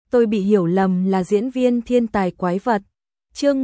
tôi bị hiểu lầm là diễn viên thiên tài quái vật. Chương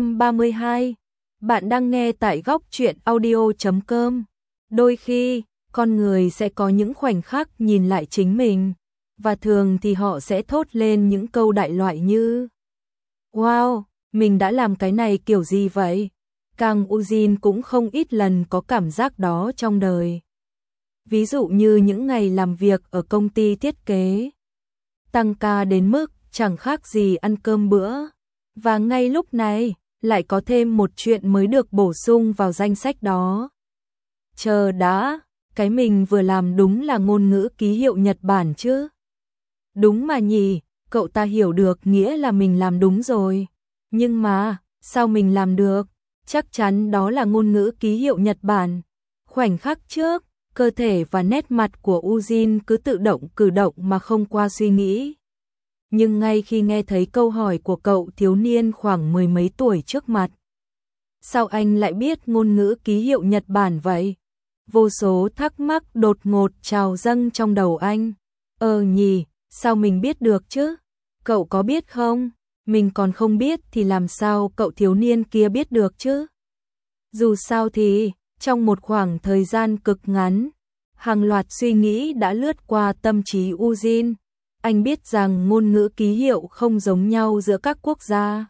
132. Bạn đang nghe tại góc truyện audio.com. Đôi khi, con người sẽ có những khoảnh khắc nhìn lại chính mình, và thường thì họ sẽ thốt lên những câu đại loại như: "Wow, mình đã làm cái này kiểu gì vậy?" Kang Ujin cũng không ít lần có cảm giác đó trong đời. Ví dụ như những ngày làm việc ở công ty thiết kế, tăng ca đến mức chẳng khác gì ăn cơm bữa. Và ngay lúc này, lại có thêm một chuyện mới được bổ sung vào danh sách đó. Chờ đã, cái mình vừa làm đúng là ngôn ngữ ký hiệu Nhật Bản chứ? Đúng mà nhỉ, cậu ta hiểu được nghĩa là mình làm đúng rồi. Nhưng mà, sao mình làm được? Chắc chắn đó là ngôn ngữ ký hiệu Nhật Bản. Khoảnh khắc trước, cơ thể và nét mặt của Ujin cứ tự động cử động mà không qua suy nghĩ. Nhưng ngay khi nghe thấy câu hỏi của cậu thiếu niên khoảng mười mấy tuổi trước mặt: "Sao anh lại biết ngôn ngữ ký hiệu Nhật Bản vậy?" Vô số thắc mắc đột ngột trào dâng trong đầu anh. Nhỉ, sao mình biết được chứ? Cậu có biết không? Mình còn không biết thì làm sao cậu thiếu niên kia biết được chứ? Dù sao thì, trong một khoảng thời gian cực ngắn, hàng loạt suy nghĩ đã lướt qua tâm trí Ujin. Anh biết rằng ngôn ngữ ký hiệu không giống nhau giữa các quốc gia.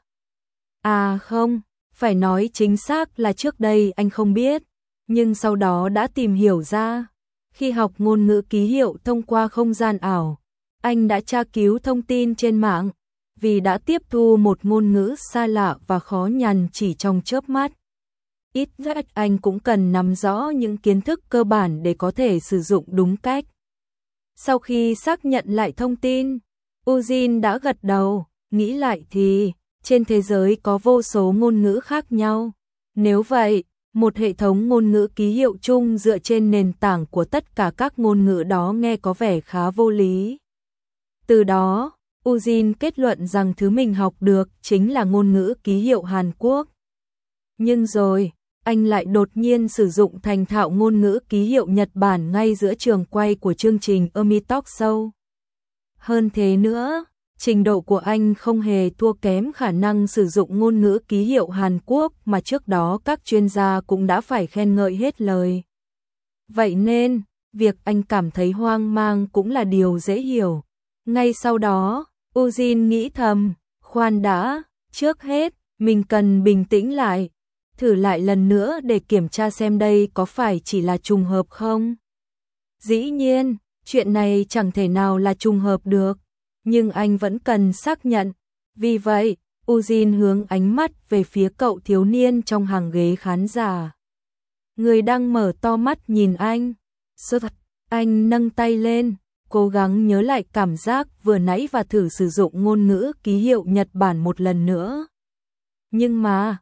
À không, phải nói chính xác là trước đây anh không biết, nhưng sau đó đã tìm hiểu ra. Khi học ngôn ngữ ký hiệu thông qua không gian ảo, anh đã tra cứu thông tin trên mạng, vì đã tiếp thu một ngôn ngữ xa lạ và khó nhằn chỉ trong chớp mắt. Ít nhất anh cũng cần nắm rõ những kiến thức cơ bản để có thể sử dụng đúng cách. Sau khi xác nhận lại thông tin, Ujin đã gật đầu, nghĩ lại thì, trên thế giới có vô số ngôn ngữ khác nhau. Nếu vậy, một hệ thống ngôn ngữ ký hiệu chung dựa trên nền tảng của tất cả các ngôn ngữ đó nghe có vẻ khá vô lý. Từ đó, Ujin kết luận rằng thứ mình học được chính là ngôn ngữ ký hiệu Hàn Quốc. Nhưng rồi, anh lại đột nhiên sử dụng thành thạo ngôn ngữ ký hiệu Nhật Bản ngay giữa trường quay của chương trình Emi Talk Show. Hơn thế nữa, trình độ của anh không hề thua kém khả năng sử dụng ngôn ngữ ký hiệu Hàn Quốc mà trước đó các chuyên gia cũng đã phải khen ngợi hết lời. Vậy nên, việc anh cảm thấy hoang mang cũng là điều dễ hiểu. Ngay sau đó, Ujin nghĩ thầm, khoan đã, trước hết, mình cần bình tĩnh lại, thử lại lần nữa để kiểm tra xem đây có phải chỉ là trùng hợp không. Dĩ nhiên, chuyện này chẳng thể nào là trùng hợp được, nhưng anh vẫn cần xác nhận. Vì vậy, Ujin hướng ánh mắt về phía cậu thiếu niên trong hàng ghế khán giả, người đang mở to mắt nhìn anh. Anh nâng tay lên, cố gắng nhớ lại cảm giác vừa nãy và thử sử dụng ngôn ngữ ký hiệu Nhật Bản một lần nữa. Nhưng mà,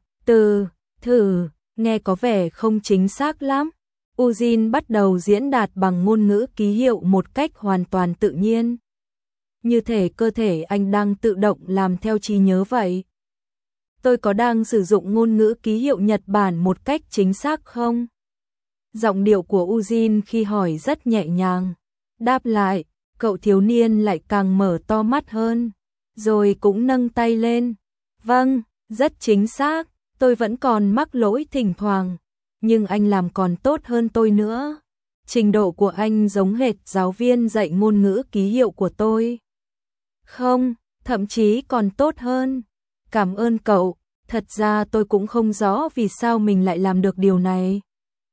thử, nghe có vẻ không chính xác lắm. Ujin bắt đầu diễn đạt bằng ngôn ngữ ký hiệu một cách hoàn toàn tự nhiên. Như thể cơ thể anh đang tự động làm theo trí nhớ vậy. Tôi có đang sử dụng ngôn ngữ ký hiệu Nhật Bản một cách chính xác không? Giọng điệu của Ujin khi hỏi rất nhẹ nhàng. Đáp lại, cậu thiếu niên lại càng mở to mắt hơn, rồi cũng nâng tay lên. Vâng, rất chính xác, tôi vẫn còn mắc lỗi thỉnh thoảng, nhưng anh làm còn tốt hơn tôi nữa. Trình độ của anh giống hệt giáo viên dạy ngôn ngữ ký hiệu của tôi. Không, thậm chí còn tốt hơn. Cảm ơn cậu, thật ra tôi cũng không rõ vì sao mình lại làm được điều này.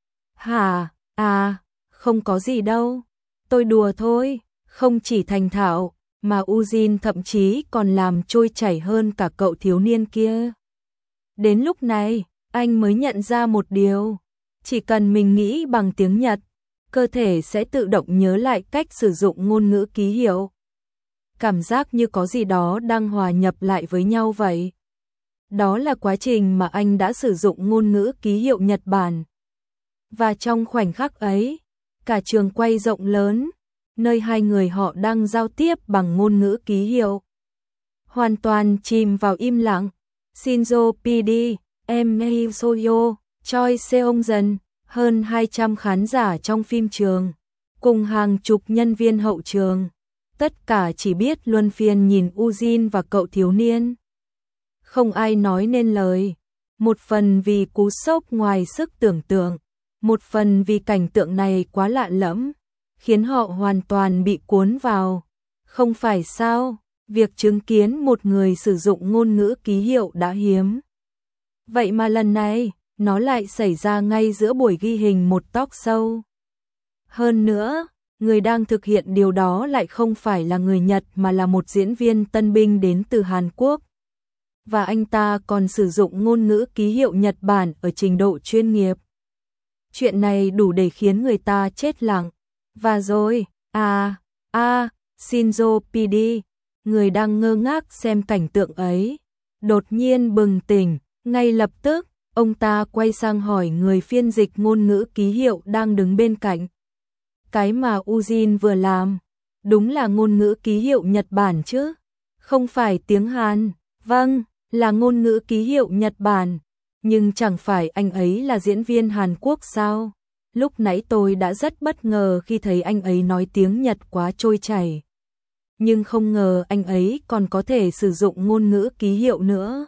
Hả, không có gì đâu. Tôi đùa thôi, không chỉ thành thạo, mà Ujin thậm chí còn làm trôi chảy hơn cả cậu thiếu niên kia. Đến lúc này, anh mới nhận ra một điều. Chỉ cần mình nghĩ bằng tiếng Nhật, cơ thể sẽ tự động nhớ lại cách sử dụng ngôn ngữ ký hiệu. Cảm giác như có gì đó đang hòa nhập lại với nhau vậy. Đó là quá trình mà anh đã sử dụng ngôn ngữ ký hiệu Nhật Bản. Và trong khoảnh khắc ấy, cả trường quay rộng lớn, nơi hai người họ đang giao tiếp bằng ngôn ngữ ký hiệu, hoàn toàn chìm vào im lặng. Shinzo PD, Emei Soyo, Choi Seong-jeon, hơn 200 khán giả trong phim trường, cùng hàng chục nhân viên hậu trường, Tất cả chỉ biết luân phiên nhìn Ujin và cậu thiếu niên. Không ai nói nên lời. Một phần vì cú sốc ngoài sức tưởng tượng, một phần vì cảnh tượng này quá lạ lẫm, khiến họ hoàn toàn bị cuốn vào. Không phải sao, việc chứng kiến một người sử dụng ngôn ngữ ký hiệu đã hiếm. Vậy mà lần này, nó lại xảy ra ngay giữa buổi ghi hình một talk show. Hơn nữa, người đang thực hiện điều đó lại không phải là người Nhật mà là một diễn viên tân binh đến từ Hàn Quốc. Và anh ta còn sử dụng ngôn ngữ ký hiệu Nhật Bản ở trình độ chuyên nghiệp. Chuyện này đủ để khiến người ta chết lặng. Và rồi, Shinzo PD, người đang ngơ ngác xem cảnh tượng ấy, đột nhiên bừng tỉnh, ngay lập tức, ông ta quay sang hỏi người phiên dịch ngôn ngữ ký hiệu đang đứng bên cạnh. Cái mà Ujin vừa làm, đúng là ngôn ngữ ký hiệu Nhật Bản chứ? Không phải tiếng Hàn, vâng, là ngôn ngữ ký hiệu Nhật Bản. Nhưng chẳng phải anh ấy là diễn viên Hàn Quốc sao? Lúc nãy tôi đã rất bất ngờ khi thấy anh ấy nói tiếng Nhật quá trôi chảy. Nhưng không ngờ anh ấy còn có thể sử dụng ngôn ngữ ký hiệu nữa.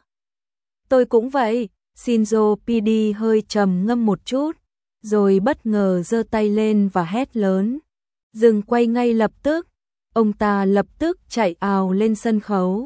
Tôi cũng vậy, Shinzo PD hơi trầm ngâm một chút, rồi bất ngờ giơ tay lên và hét lớn. Dừng quay ngay lập tức, ông ta lập tức chạy ào lên sân khấu.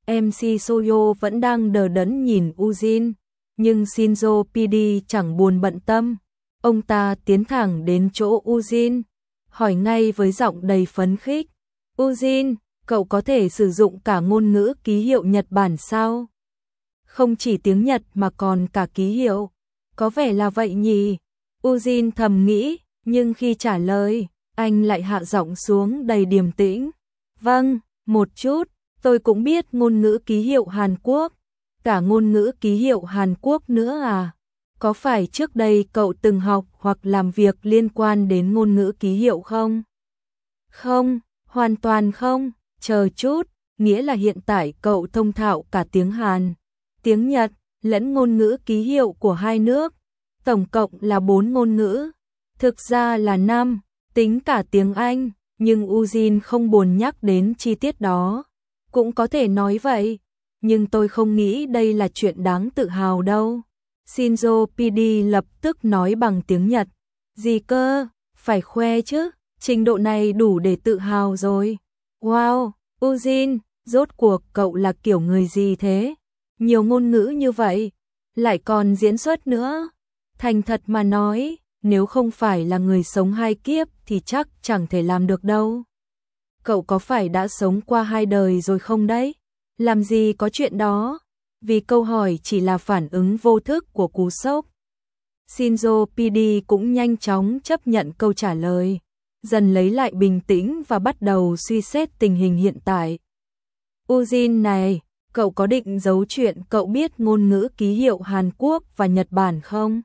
MC Soyo vẫn đang đờ đẫn nhìn Ujin, nhưng Shinzo PD chẳng buồn bận tâm. Ông ta tiến thẳng đến chỗ Ujin, hỏi ngay với giọng đầy phấn khích. Ujin, cậu có thể sử dụng cả ngôn ngữ ký hiệu Nhật Bản sao? Không chỉ tiếng Nhật mà còn cả ký hiệu. Có vẻ là vậy nhỉ? Ujin thầm nghĩ, nhưng khi trả lời, anh lại hạ giọng xuống đầy điềm tĩnh. Vâng, một chút, tôi cũng biết ngôn ngữ ký hiệu Hàn Quốc. Cả ngôn ngữ ký hiệu Hàn Quốc nữa à? Có phải trước đây cậu từng học hoặc làm việc liên quan đến ngôn ngữ ký hiệu không? Không, hoàn toàn không, chờ chút, nghĩa là hiện tại cậu thông thạo cả tiếng Hàn, tiếng Nhật, lẫn ngôn ngữ ký hiệu của hai nước. Tổng cộng là 4 ngôn ngữ. Thực ra là 5, tính cả tiếng Anh, nhưng Ujin không buồn nhắc đến chi tiết đó. Cũng có thể nói vậy, nhưng tôi không nghĩ đây là chuyện đáng tự hào đâu. Shinzo PD lập tức nói bằng tiếng Nhật. Gì cơ, phải khoe chứ, trình độ này đủ để tự hào rồi. Wow, Ujin, rốt cuộc cậu là kiểu người gì thế? Nhiều ngôn ngữ như vậy, lại còn diễn xuất nữa. Thành thật mà nói, nếu không phải là người sống 2 kiếp thì chắc chẳng thể làm được đâu. Cậu có phải đã sống qua 2 đời rồi không đấy? Làm gì có chuyện đó? Vì câu hỏi chỉ là phản ứng vô thức của cú sốc. Shinzo PD cũng nhanh chóng chấp nhận câu trả lời, dần lấy lại bình tĩnh và bắt đầu suy xét tình hình hiện tại. Ujin này, cậu có định giấu chuyện cậu biết ngôn ngữ ký hiệu Hàn Quốc và Nhật Bản không?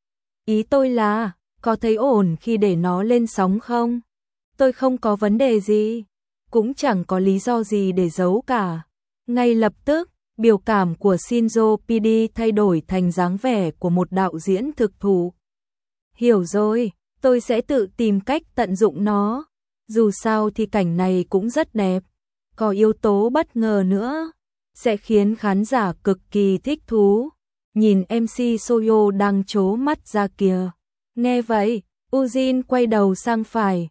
Ý tôi là, có thấy ổn khi để nó lên sóng không? Tôi không có vấn đề gì, cũng chẳng có lý do gì để giấu cả. Ngay lập tức, biểu cảm của Shinzo PD thay đổi thành dáng vẻ của một đạo diễn thực thụ. Hiểu rồi, tôi sẽ tự tìm cách tận dụng nó. Dù sao thì cảnh này cũng rất đẹp. Có yếu tố bất ngờ nữa, sẽ khiến khán giả cực kỳ thích thú. Nhìn MC Soyo đang trố mắt ra kìa. Nghe vậy, Ujin quay đầu sang phải.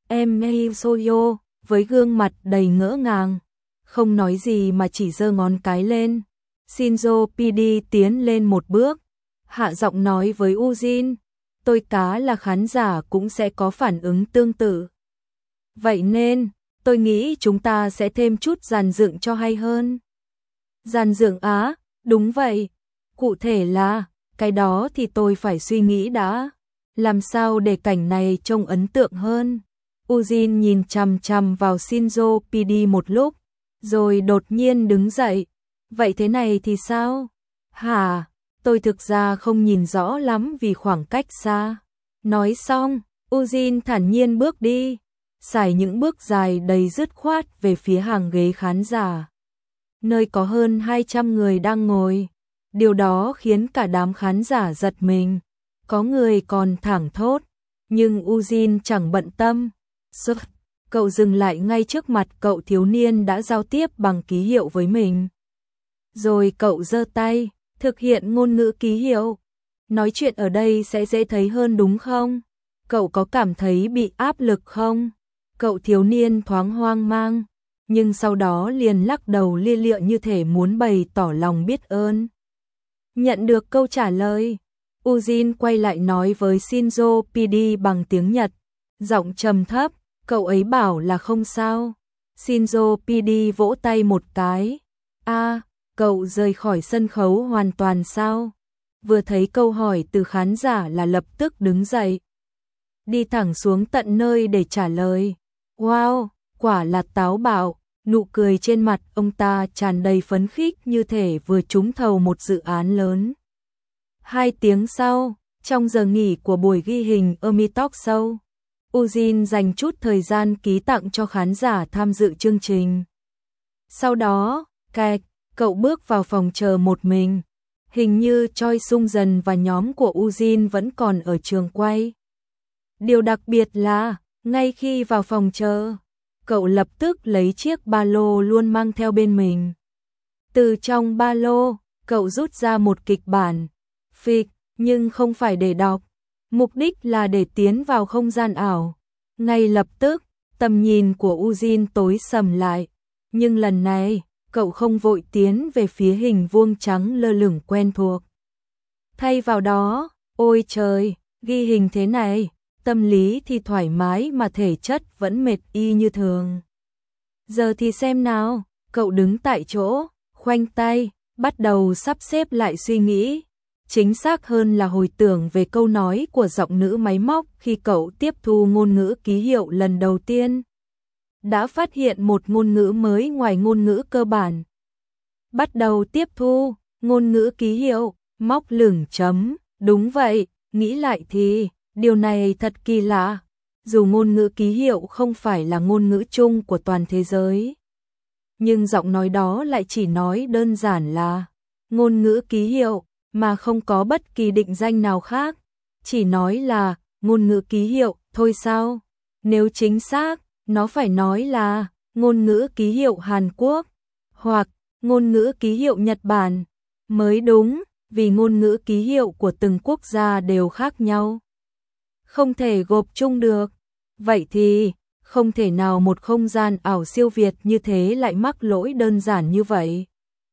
MC Soyo, với gương mặt đầy ngỡ ngàng, không nói gì mà chỉ giơ ngón cái lên. Shinzo PD tiến lên một bước, hạ giọng nói với Ujin. Tôi cá là khán giả cũng sẽ có phản ứng tương tự. Vậy nên, tôi nghĩ chúng ta sẽ thêm chút dàn dựng cho hay hơn. Dàn dựng á, đúng vậy. Cụ thể là, cái đó thì tôi phải suy nghĩ đã. Làm sao để cảnh này trông ấn tượng hơn? Ujin nhìn chằm chằm vào Shinzo PD một lúc, rồi đột nhiên đứng dậy. Vậy thế này thì sao? Hả? Tôi thực ra không nhìn rõ lắm vì khoảng cách xa. Nói xong, Ujin thản nhiên bước đi, sải những bước dài đầy dứt khoát về phía hàng ghế khán giả, nơi có hơn 200 người đang ngồi. Điều đó khiến cả đám khán giả giật mình, có người còn thảng thốt, nhưng Ujin chẳng bận tâm. cậu dừng lại ngay trước mặt cậu thiếu niên đã giao tiếp bằng ký hiệu với mình. Rồi cậu giơ tay, thực hiện ngôn ngữ ký hiệu. Nói chuyện ở đây sẽ dễ thấy hơn đúng không? Cậu có cảm thấy bị áp lực không? Cậu thiếu niên thoáng hoang mang, nhưng sau đó liền lắc đầu lia lịa như thể muốn bày tỏ lòng biết ơn. Nhận được câu trả lời, Ujin quay lại nói với Shinzo PD bằng tiếng Nhật, giọng trầm thấp, cậu ấy bảo là không sao. Shinzo PD vỗ tay một cái. Cậu rời khỏi sân khấu hoàn toàn sao? Vừa thấy câu hỏi từ khán giả là lập tức đứng dậy, đi thẳng xuống tận nơi để trả lời. Wow, quả là táo bạo, nụ cười trên mặt ông ta tràn đầy phấn khích như thể vừa trúng thầu một dự án lớn. 2 tiếng sau, trong giờ nghỉ của buổi ghi hình Army Talk Show, Ujin dành chút thời gian ký tặng cho khán giả tham dự chương trình. Sau đó, cậu bước vào phòng chờ một mình. Hình như Choi Sung Dần và nhóm của Ujin vẫn còn ở trường quay. Điều đặc biệt là, ngay khi vào phòng chờ, cậu lập tức lấy chiếc ba lô luôn mang theo bên mình. Từ trong ba lô, cậu rút ra một kịch bản, nhưng không phải để đọc, mục đích là để tiến vào không gian ảo. Ngay lập tức, tầm nhìn của Ujin tối sầm lại, nhưng lần này, cậu không vội tiến về phía hình vuông trắng lơ lửng quen thuộc. Thay vào đó, ôi trời, ghi hình thế này, tâm lý thì thoải mái mà thể chất vẫn mệt y như thường. Giờ thì xem nào, cậu đứng tại chỗ, khoanh tay, bắt đầu sắp xếp lại suy nghĩ. Chính xác hơn là hồi tưởng về câu nói của giọng nữ máy móc khi cậu tiếp thu ngôn ngữ ký hiệu lần đầu tiên. Đã phát hiện một ngôn ngữ mới ngoài ngôn ngữ cơ bản. Bắt đầu tiếp thu, ngôn ngữ ký hiệu, móc lửng chấm, đúng vậy, nghĩ lại thì, điều này thật kỳ lạ. Dù ngôn ngữ ký hiệu không phải là ngôn ngữ chung của toàn thế giới, nhưng giọng nói đó lại chỉ nói đơn giản là ngôn ngữ ký hiệu, mà không có bất kỳ định danh nào khác. Chỉ nói là ngôn ngữ ký hiệu thôi sao? Nếu chính xác, nó phải nói là ngôn ngữ ký hiệu Hàn Quốc hoặc ngôn ngữ ký hiệu Nhật Bản mới đúng, vì ngôn ngữ ký hiệu của từng quốc gia đều khác nhau. Không thể gộp chung được. Vậy thì, không thể nào một không gian ảo siêu việt như thế lại mắc lỗi đơn giản như vậy.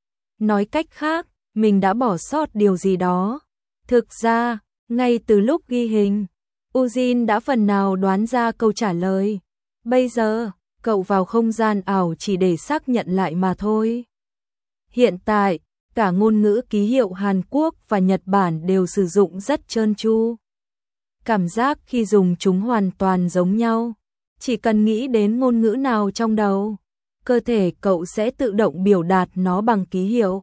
Nói cách khác, mình đã bỏ sót điều gì đó. Thực ra, ngay từ lúc ghi hình, Ujin đã phần nào đoán ra câu trả lời. Bây giờ, cậu vào không gian ảo chỉ để xác nhận lại mà thôi. Hiện tại, cả ngôn ngữ ký hiệu Hàn Quốc và Nhật Bản đều sử dụng rất trơn tru. Cảm giác khi dùng chúng hoàn toàn giống nhau. Chỉ cần nghĩ đến ngôn ngữ nào trong đầu, cơ thể cậu sẽ tự động biểu đạt nó bằng ký hiệu.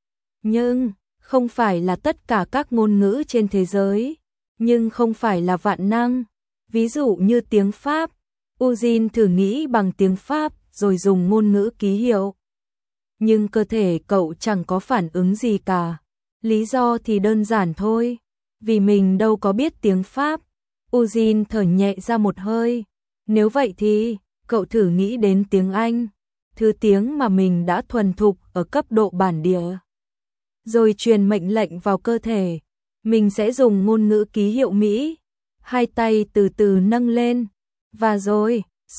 Nhưng, không phải là tất cả các ngôn ngữ trên thế giới, nhưng không phải là vạn năng. Ví dụ như tiếng Pháp, Ujin thử nghĩ bằng tiếng Pháp rồi dùng ngôn ngữ ký hiệu. Nhưng cơ thể cậu chẳng có phản ứng gì cả. Lý do thì đơn giản thôi, vì mình đâu có biết tiếng Pháp. Ujin thở nhẹ ra một hơi. Nếu vậy thì, cậu thử nghĩ đến tiếng Anh, thứ tiếng mà mình đã thuần thục ở cấp độ bản địa. Rồi truyền mệnh lệnh vào cơ thể, mình sẽ dùng ngôn ngữ ký hiệu Mỹ. Hai tay từ từ nâng lên, và rồi,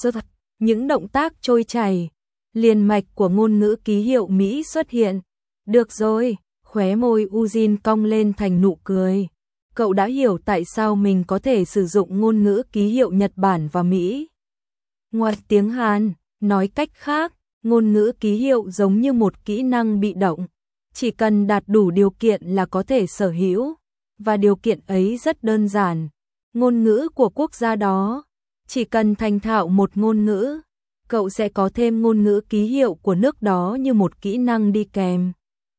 những động tác trôi chảy, liền mạch của ngôn ngữ ký hiệu Mỹ xuất hiện. Được rồi, khóe môi Ujin cong lên thành nụ cười. Cậu đã hiểu tại sao mình có thể sử dụng ngôn ngữ ký hiệu Nhật Bản và Mỹ. Ngoài tiếng Hàn, nói cách khác, ngôn ngữ ký hiệu giống như một kỹ năng bị động. Chỉ cần đạt đủ điều kiện là có thể sở hữu, và điều kiện ấy rất đơn giản. Ngôn ngữ của quốc gia đó, chỉ cần thành thạo một ngôn ngữ, cậu sẽ có thêm ngôn ngữ ký hiệu của nước đó như một kỹ năng đi kèm.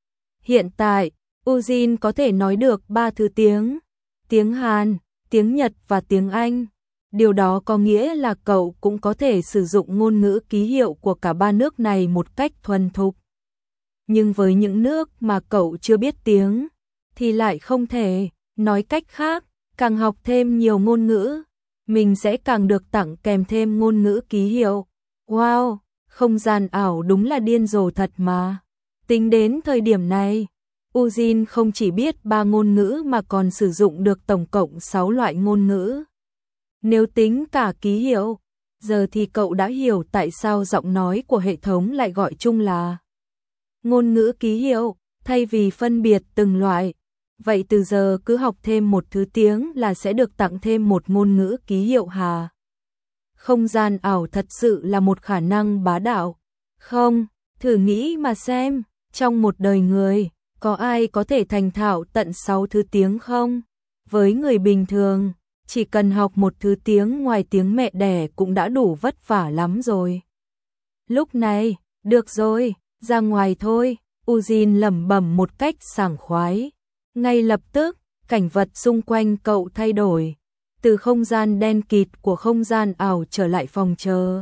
Hiện tại, Ujin có thể nói được 3 thứ tiếng: tiếng Hàn, tiếng Nhật và tiếng Anh. Điều đó có nghĩa là cậu cũng có thể sử dụng ngôn ngữ ký hiệu của cả 3 nước này một cách thuần thục. Nhưng với những nước mà cậu chưa biết tiếng, thì lại không thể. Nói cách khác, càng học thêm nhiều ngôn ngữ, mình sẽ càng được tặng kèm thêm ngôn ngữ ký hiệu. Wow, không gian ảo đúng là điên rồ thật mà. Tính đến thời điểm này, Ujin không chỉ biết 3 ngôn ngữ mà còn sử dụng được tổng cộng 6 loại ngôn ngữ. Nếu tính cả ký hiệu, giờ thì cậu đã hiểu tại sao giọng nói của hệ thống lại gọi chung là ngôn ngữ ký hiệu, thay vì phân biệt từng loại. Vậy từ giờ cứ học thêm một thứ tiếng là sẽ được tặng thêm một ngôn ngữ ký hiệu hà? Không gian ảo thật sự là một khả năng bá đạo. Không, thử nghĩ mà xem, trong một đời người, có ai có thể thành thạo tận 6 thứ tiếng không? Với người bình thường, chỉ cần học một thứ tiếng ngoài tiếng mẹ đẻ cũng đã đủ vất vả lắm rồi. Lúc này, được rồi, ra ngoài thôi, Ujin lẩm bẩm một cách sảng khoái. Ngay lập tức, cảnh vật xung quanh cậu thay đổi, từ không gian đen kịt của không gian ảo trở lại phòng chờ.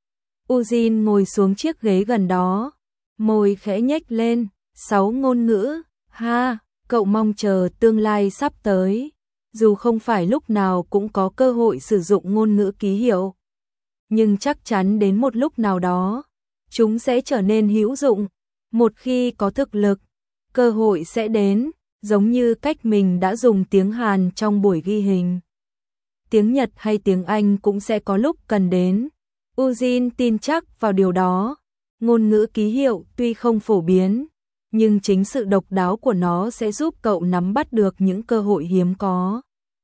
Ujin ngồi xuống chiếc ghế gần đó, môi khẽ nhếch lên, 6 ngôn ngữ, ha, cậu mong chờ tương lai sắp tới. Dù không phải lúc nào cũng có cơ hội sử dụng ngôn ngữ ký hiệu, nhưng chắc chắn đến một lúc nào đó, chúng sẽ trở nên hữu dụng. Một khi có thực lực, cơ hội sẽ đến, giống như cách mình đã dùng tiếng Hàn trong buổi ghi hình. Tiếng Nhật hay tiếng Anh cũng sẽ có lúc cần đến. Ujin tin chắc vào điều đó. Ngôn ngữ ký hiệu tuy không phổ biến, nhưng chính sự độc đáo của nó sẽ giúp cậu nắm bắt được những cơ hội hiếm có.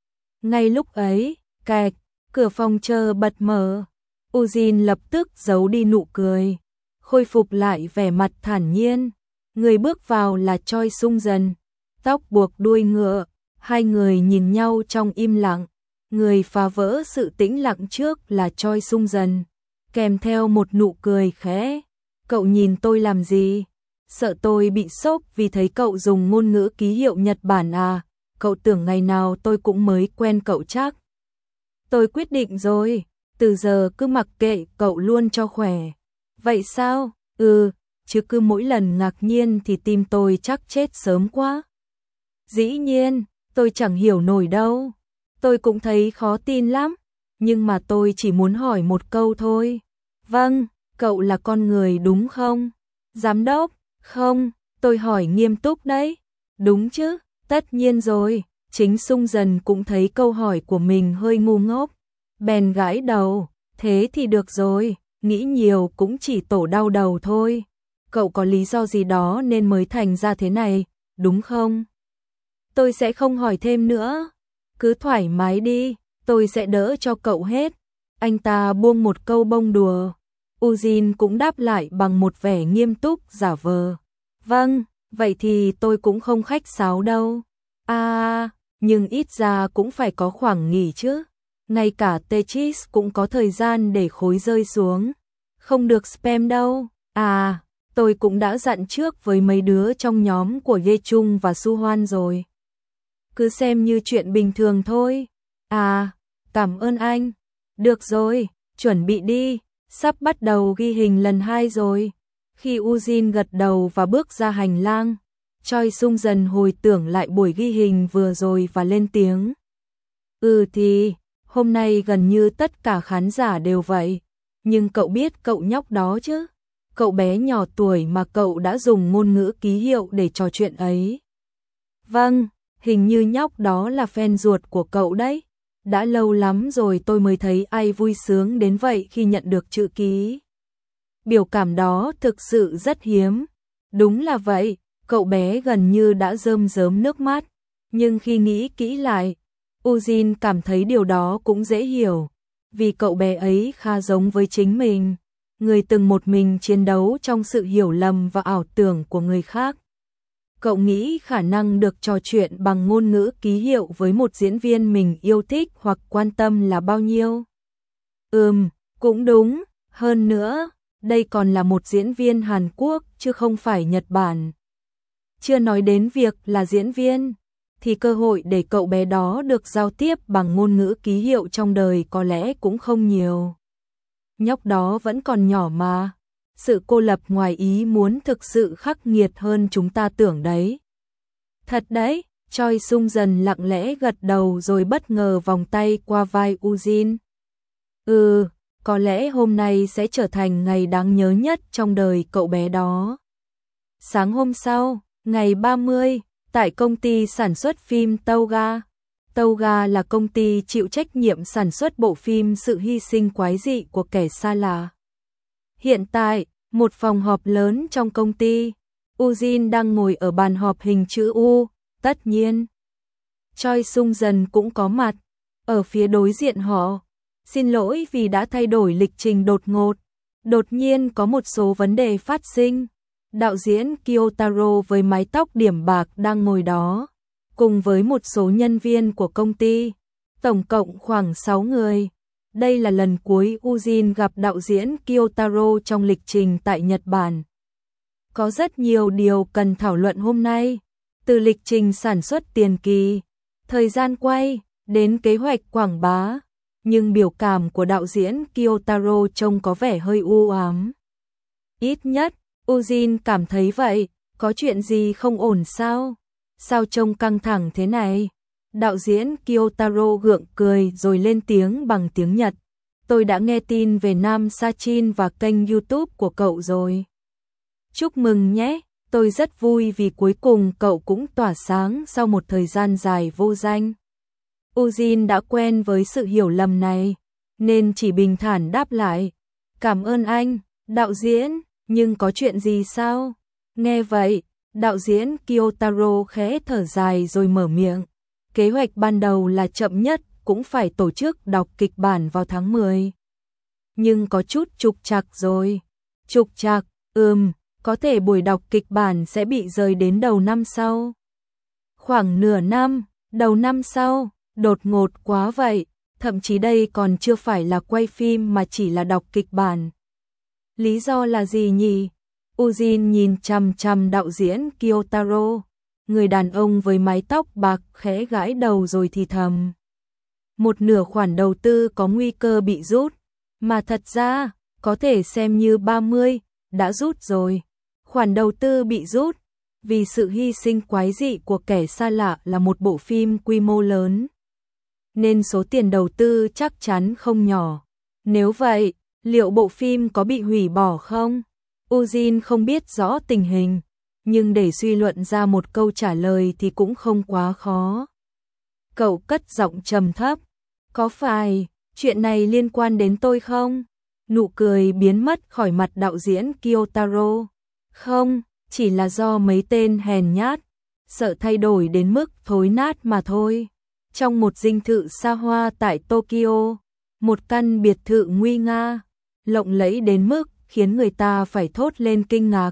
Ngay lúc ấy, cạch, cửa phòng chờ bật mở. Ujin lập tức giấu đi nụ cười, khôi phục lại vẻ mặt thản nhiên. Người bước vào là Choi Sung Dần, tóc buộc đuôi ngựa. Hai người nhìn nhau trong im lặng. Người phá vỡ sự tĩnh lặng trước là Choi Sung Dần, kèm theo một nụ cười khẽ. Cậu nhìn tôi làm gì? Sợ tôi bị sốc vì thấy cậu dùng ngôn ngữ ký hiệu Nhật Bản à? Cậu tưởng ngày nào tôi cũng mới quen cậu chắc. Tôi quyết định rồi, từ giờ cứ mặc kệ cậu luôn cho khỏe. Vậy sao? Chứ cứ mỗi lần ngạc nhiên thì tim tôi chắc chết sớm quá. Dĩ nhiên, tôi chẳng hiểu nổi đâu. Tôi cũng thấy khó tin lắm, nhưng mà tôi chỉ muốn hỏi một câu thôi. Vâng, cậu là con người đúng không? Giám đốc, không, tôi hỏi nghiêm túc đấy. Đúng chứ, tất nhiên rồi. Chính Sung Dần cũng thấy câu hỏi của mình hơi ngu ngốc, bèn gãi đầu. Thế thì được rồi, nghĩ nhiều cũng chỉ tổ đau đầu thôi. Cậu có lý do gì đó nên mới thành ra thế này, đúng không? Tôi sẽ không hỏi thêm nữa. Cứ thoải mái đi, tôi sẽ đỡ cho cậu hết. Anh ta buông một câu bông đùa. Ujin cũng đáp lại bằng một vẻ nghiêm túc giả vờ. Vâng, vậy thì tôi cũng không khách sáo đâu. Nhưng ít ra cũng phải có khoảng nghỉ chứ. Ngay cả Tetris cũng có thời gian để khối rơi xuống. Không được spam đâu. Tôi cũng đã dặn trước với mấy đứa trong nhóm của Ye Chung và Su Hoan rồi. Cứ xem như chuyện bình thường thôi. Cảm ơn anh. Được rồi, chuẩn bị đi, sắp bắt đầu ghi hình lần 2 rồi. Khi Ujin gật đầu và bước ra hành lang, Choi Sung Dần hồi tưởng lại buổi ghi hình vừa rồi và lên tiếng. Thì, hôm nay gần như tất cả khán giả đều vậy. Nhưng cậu biết cậu nhóc đó chứ? Cậu bé nhỏ tuổi mà cậu đã dùng ngôn ngữ ký hiệu để trò chuyện ấy. Vâng, hình như nhóc đó là fan ruột của cậu đấy. Đã lâu lắm rồi tôi mới thấy ai vui sướng đến vậy khi nhận được chữ ký. Biểu cảm đó thực sự rất hiếm. Đúng là vậy, cậu bé gần như đã rơm rớm nước mắt. Nhưng khi nghĩ kỹ lại, Ujin cảm thấy điều đó cũng dễ hiểu. Vì cậu bé ấy khá giống với chính mình, người từng một mình chiến đấu trong sự hiểu lầm và ảo tưởng của người khác. Cậu nghĩ khả năng được trò chuyện bằng ngôn ngữ ký hiệu với một diễn viên mình yêu thích hoặc quan tâm là bao nhiêu? Cũng đúng, hơn nữa, đây còn là một diễn viên Hàn Quốc chứ không phải Nhật Bản. Chưa nói đến việc là diễn viên, thì cơ hội để cậu bé đó được giao tiếp bằng ngôn ngữ ký hiệu trong đời có lẽ cũng không nhiều. Nhóc đó vẫn còn nhỏ mà. Sự cô lập ngoài ý muốn thực sự khắc nghiệt hơn chúng ta tưởng đấy. Thật đấy, Choi Sung dần lặng lẽ gật đầu rồi bất ngờ vòng tay qua vai Ujin. Có lẽ hôm nay sẽ trở thành ngày đáng nhớ nhất trong đời cậu bé đó. Sáng hôm sau, ngày 30, tại công ty sản xuất phim Toga. Toga là công ty chịu trách nhiệm sản xuất bộ phim Sự hy sinh quái dị của kẻ xa lạ. Hiện tại, một phòng họp lớn trong công ty, Ujin đang ngồi ở bàn họp hình chữ U, tất nhiên. Choi Sung dần cũng có mặt, ở phía đối diện họ. Xin lỗi vì đã thay đổi lịch trình đột ngột. Đột nhiên có một số vấn đề phát sinh. Đạo diễn Kyotaro với mái tóc điểm bạc đang ngồi đó, cùng với một số nhân viên của công ty, tổng cộng khoảng 6 người. Đây là lần cuối Ujin gặp đạo diễn Kyotaro trong lịch trình tại Nhật Bản. Có rất nhiều điều cần thảo luận hôm nay, từ lịch trình sản xuất tiền kỳ, thời gian quay, đến kế hoạch quảng bá. Nhưng biểu cảm của đạo diễn Kyotaro trông có vẻ hơi u ám. Ít nhất, Ujin cảm thấy vậy. Có chuyện gì không ổn sao? Sao trông căng thẳng thế này? Đạo diễn Kyotaro gượng cười rồi lên tiếng bằng tiếng Nhật. Tôi đã nghe tin về Nam Sachin và kênh YouTube của cậu rồi. Chúc mừng nhé, tôi rất vui vì cuối cùng cậu cũng tỏa sáng sau một thời gian dài vô danh. Ujin đã quen với sự hiểu lầm này, nên chỉ bình thản đáp lại. Cảm ơn anh, đạo diễn, nhưng có chuyện gì sao? Nghe vậy, đạo diễn Kyotaro khẽ thở dài rồi mở miệng. Kế hoạch ban đầu là chậm nhất cũng phải tổ chức đọc kịch bản vào tháng 10. Nhưng có chút trục trặc rồi. Trục trặc, có thể buổi đọc kịch bản sẽ bị rời đến đầu năm sau. Khoảng nửa năm, đầu năm sau. Đột ngột quá vậy, thậm chí đây còn chưa phải là quay phim mà chỉ là đọc kịch bản. Lý do là gì nhỉ? Ujin nhìn chằm chằm đạo diễn Kyotaro, người đàn ông với mái tóc bạc khẽ gãi đầu rồi thì thầm. Một nửa khoản đầu tư có nguy cơ bị rút, mà thật ra, có thể xem như 30, đã rút rồi. Khoản đầu tư bị rút, vì sự hy sinh quái dị của kẻ xa lạ là một bộ phim quy mô lớn. Nên số tiền đầu tư chắc chắn không nhỏ. Nếu vậy, liệu bộ phim có bị hủy bỏ không? Ujin không biết rõ tình hình, nhưng để suy luận ra một câu trả lời thì cũng không quá khó. Cậu cất giọng trầm thấp. Có phải, chuyện này liên quan đến tôi không? Nụ cười biến mất khỏi mặt đạo diễn Kyotaro. Không, chỉ là do mấy tên hèn nhát, sợ thay đổi đến mức thối nát mà thôi. Trong một dinh thự xa hoa tại Tokyo, một căn biệt thự nguy nga, lộng lẫy đến mức khiến người ta phải thốt lên kinh ngạc.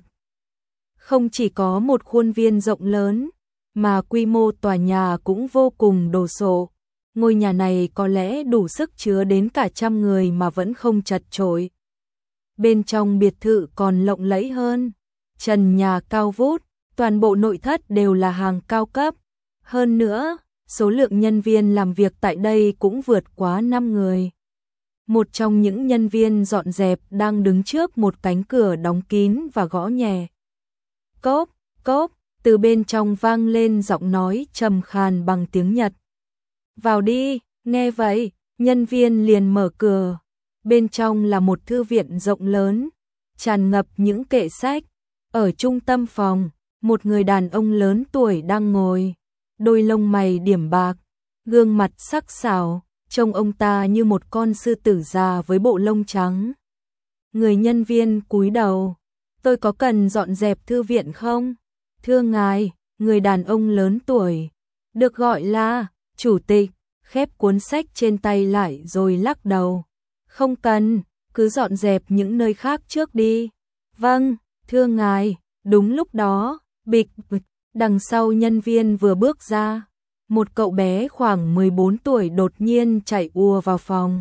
Không chỉ có một khuôn viên rộng lớn, mà quy mô tòa nhà cũng vô cùng đồ sộ. Ngôi nhà này có lẽ đủ sức chứa đến cả 100 người mà vẫn không chật chội. Bên trong biệt thự còn lộng lẫy hơn, trần nhà cao vút, toàn bộ nội thất đều là hàng cao cấp. Hơn nữa, số lượng nhân viên làm việc tại đây cũng vượt quá 5 người. Một trong những nhân viên dọn dẹp đang đứng trước một cánh cửa đóng kín và gõ nhẹ. Cốp, cốp, từ bên trong vang lên giọng nói trầm khàn bằng tiếng Nhật. Vào đi, nghe vậy, nhân viên liền mở cửa. Bên trong là một thư viện rộng lớn, tràn ngập những kệ sách. Ở trung tâm phòng, một người đàn ông lớn tuổi đang ngồi, đôi lông mày điểm bạc, gương mặt sắc sảo, trông ông ta như một con sư tử già với bộ lông trắng. Người nhân viên cúi đầu, tôi có cần dọn dẹp thư viện không? Thưa ngài, người đàn ông lớn tuổi, được gọi là chủ tịch, khép cuốn sách trên tay lại rồi lắc đầu. Không cần, cứ dọn dẹp những nơi khác trước đi. Vâng, thưa ngài. Đúng lúc đó, bịch, đằng sau nhân viên vừa bước ra, một cậu bé khoảng 14 tuổi đột nhiên chạy ùa vào phòng.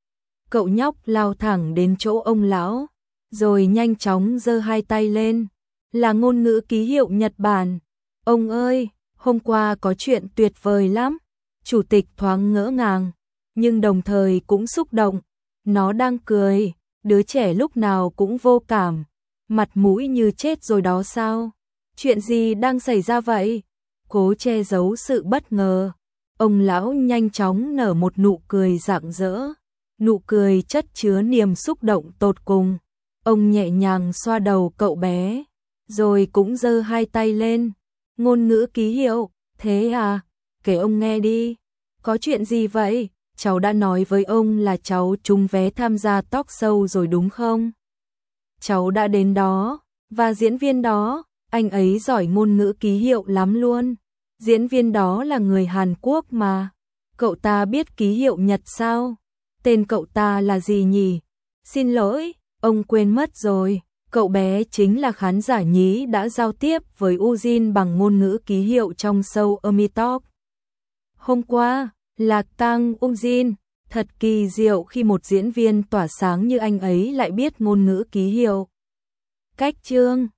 Cậu nhóc lao thẳng đến chỗ ông lão, rồi nhanh chóng giơ hai tay lên, là ngôn ngữ ký hiệu Nhật Bản. Ông ơi, hôm qua có chuyện tuyệt vời lắm. Chủ tịch thoáng ngỡ ngàng, nhưng đồng thời cũng xúc động. Nó đang cười, đứa trẻ lúc nào cũng vô cảm, mặt mũi như chết rồi đó sao? Chuyện gì đang xảy ra vậy? cố che giấu sự bất ngờ. Ông lão nhanh chóng nở một nụ cười rạng rỡ, nụ cười chất chứa niềm xúc động tột cùng. Ông nhẹ nhàng xoa đầu cậu bé, rồi cũng giơ hai tay lên. Ngôn ngữ ký hiệu, thế à? Kể ông nghe đi. Có chuyện gì vậy? Cháu đã nói với ông là cháu trúng vé tham gia talk show rồi đúng không? Cháu đã đến đó, và diễn viên đó, anh ấy giỏi ngôn ngữ ký hiệu lắm luôn. Diễn viên đó là người Hàn Quốc mà. Cậu ta biết ký hiệu Nhật sao? Tên cậu ta là gì nhỉ? Xin lỗi, ông quên mất rồi. Cậu bé chính là khán giả nhí đã giao tiếp với Ujin bằng ngôn ngữ ký hiệu trong show Ami Talk. Hôm qua, Lạc Tăng Ujin, thật kỳ diệu khi một diễn viên tỏa sáng như anh ấy lại biết ngôn ngữ ký hiệu. Cách chương